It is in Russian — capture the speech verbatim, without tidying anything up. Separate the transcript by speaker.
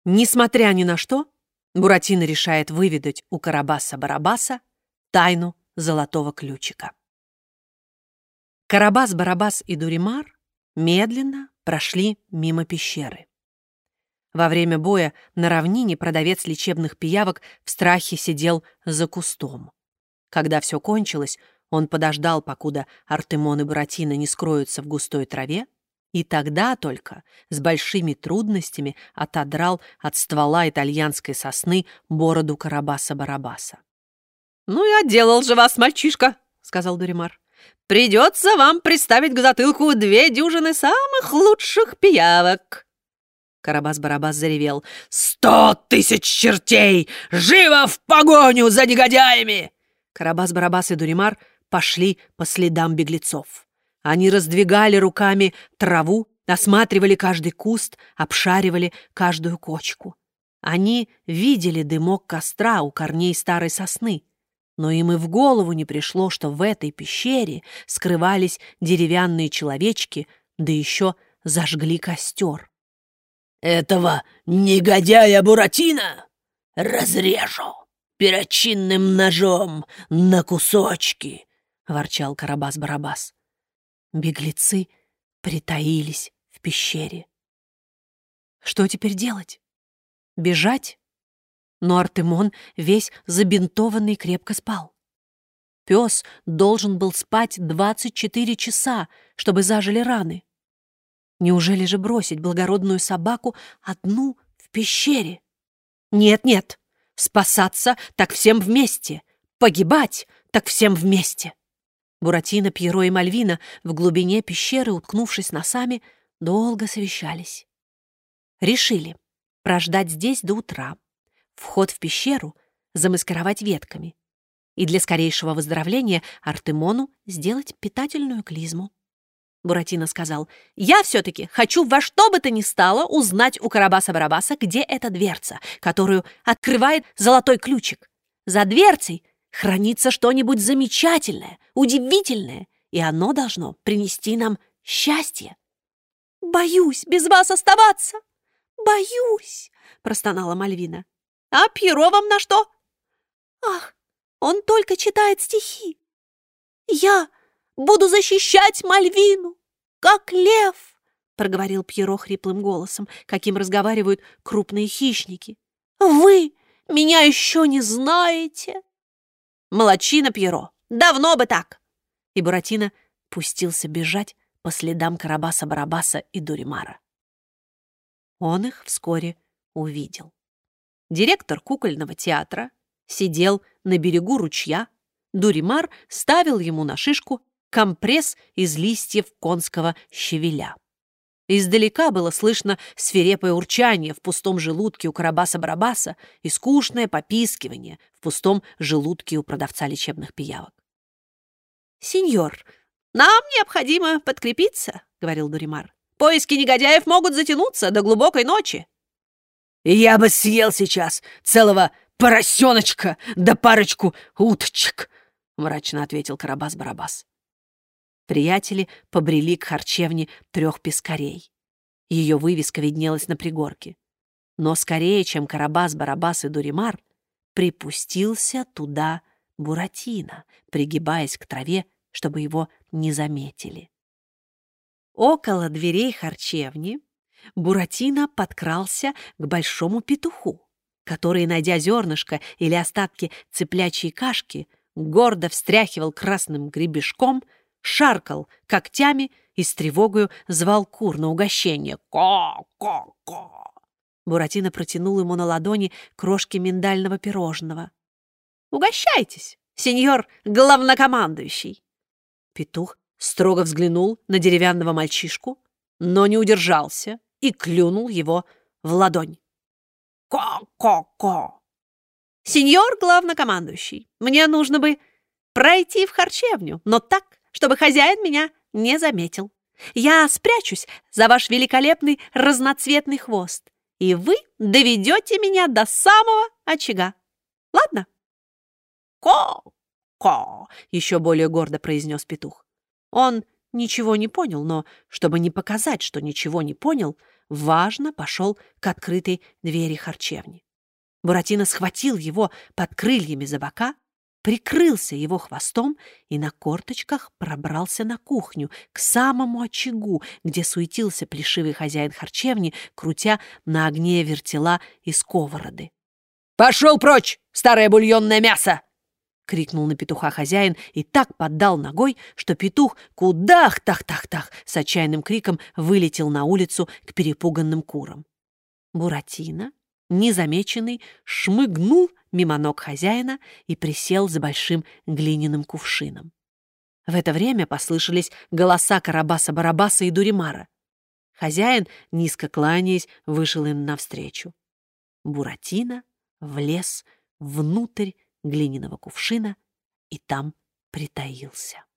Speaker 1: Несмотря ни на что, Буратино решает выведать у Карабаса-Барабаса тайну золотого ключика. Карабас-Барабас и Дуримар медленно прошли мимо пещеры. Во время боя на равнине продавец лечебных пиявок в страхе сидел за кустом. Когда все кончилось, он подождал, покуда Артемон и Буратино не скроются в густой траве, и тогда только с большими трудностями отодрал от ствола итальянской сосны бороду Карабаса-Барабаса. «Ну и отделал же вас, мальчишка», — сказал Дуримар. «Придется вам приставить к затылку две дюжины самых лучших пиявок». Карабас-Барабас заревел: «Сто тысяч чертей! Живо в погоню за негодяями!» Карабас-Барабас и Дуримар пошли по следам беглецов. Они раздвигали руками траву, осматривали каждый куст, обшаривали каждую кочку. Они видели дымок костра у корней старой сосны, но им и в голову не пришло, что в этой пещере скрывались деревянные человечки, да еще зажгли костер.
Speaker 2: «Этого негодяя Буратино разрежу перочинным ножом на кусочки», — ворчал Карабас-Барабас.
Speaker 1: Беглецы притаились в пещере. Что теперь делать? Бежать? Но Артемон весь забинтованный крепко спал. Пес должен был спать двадцать четыре часа, чтобы зажили раны. Неужели же бросить благородную собаку одну в пещере? Нет-нет, спасаться так всем вместе, погибать так всем вместе. Буратино, Пьеро и Мальвина в глубине пещеры, уткнувшись носами, долго совещались. Решили прождать здесь до утра, вход в пещеру замаскировать ветками и для скорейшего выздоровления Артемону сделать питательную клизму. Буратино сказал: «Я все-таки хочу во что бы то ни стало узнать у Карабаса-Барабаса, где эта дверца, которую открывает золотой ключик. За дверцей хранится что-нибудь замечательное, удивительное, и оно должно принести нам счастье». «Боюсь без вас оставаться, боюсь», — простонала Мальвина. «А Пьеро вам на что?» «Ах, он только читает стихи. Я буду защищать Мальвину, как лев», — проговорил Пьеро хриплым голосом, каким разговаривают крупные хищники. «Вы меня еще не знаете». «Молодчина, Пьеро! Давно бы так!» И Буратино пустился бежать по следам Карабаса-Барабаса и Дуримара. Он их вскоре увидел. Директор кукольного театра сидел на берегу ручья, Дуримар ставил ему на шишку компресс из листьев конского щавеля. Издалека было слышно свирепое урчание в пустом желудке у Карабаса-Барабаса и скучное попискивание в пустом желудке у продавца лечебных пиявок. «Сеньор, нам необходимо подкрепиться», — говорил Дуримар. «Поиски негодяев могут затянуться до глубокой ночи».
Speaker 2: «Я бы съел сейчас целого поросеночка да парочку уточек», — мрачно ответил Карабас-Барабас. Приятели побрели к харчевне трех пескарей. Ее вывеска виднелась на пригорке. Но скорее, чем Карабас-Барабас и Дуримар, припустился туда Буратино, пригибаясь к траве, чтобы его не заметили. Около дверей харчевни Буратино подкрался к большому петуху, который, найдя зернышко или остатки цыплячьей кашки, гордо встряхивал красным гребешком, шаркал когтями и с тревогою звал кур на угощение. «Ко-ко-ко!» Буратино протянул ему на ладони крошки миндального пирожного. «Угощайтесь, сеньор главнокомандующий!» Петух строго взглянул на деревянного мальчишку, но не удержался и клюнул его в ладонь. «Ко-ко-ко!» «Сеньор главнокомандующий, мне нужно бы пройти в харчевню, но так, чтобы хозяин меня не заметил. Я спрячусь за ваш великолепный разноцветный хвост, и вы доведете меня до самого очага. Ладно?» «Ко-ко!» — еще более гордо произнес петух. Он ничего не понял, но, чтобы не показать, что ничего не понял,
Speaker 1: важно пошел к открытой двери харчевни. Буратино схватил его под крыльями за бока, прикрылся его хвостом и на корточках пробрался на кухню, к самому очагу, где суетился плешивый хозяин харчевни, крутя на огне вертела и сковороды.
Speaker 2: «Пошел прочь, старое бульонное мясо!»
Speaker 1: — крикнул на петуха хозяин и так поддал ногой, что петух кудах-тах-тах-тах с отчаянным криком вылетел на улицу к перепуганным курам. Буратино, незамеченный, шмыгнул мимо ног хозяина и присел за большим глиняным кувшином. В это время послышались голоса Карабаса-Барабаса и Дуримара. Хозяин, низко кланяясь, вышел им навстречу. Буратино влез внутрь глиняного кувшина и там притаился.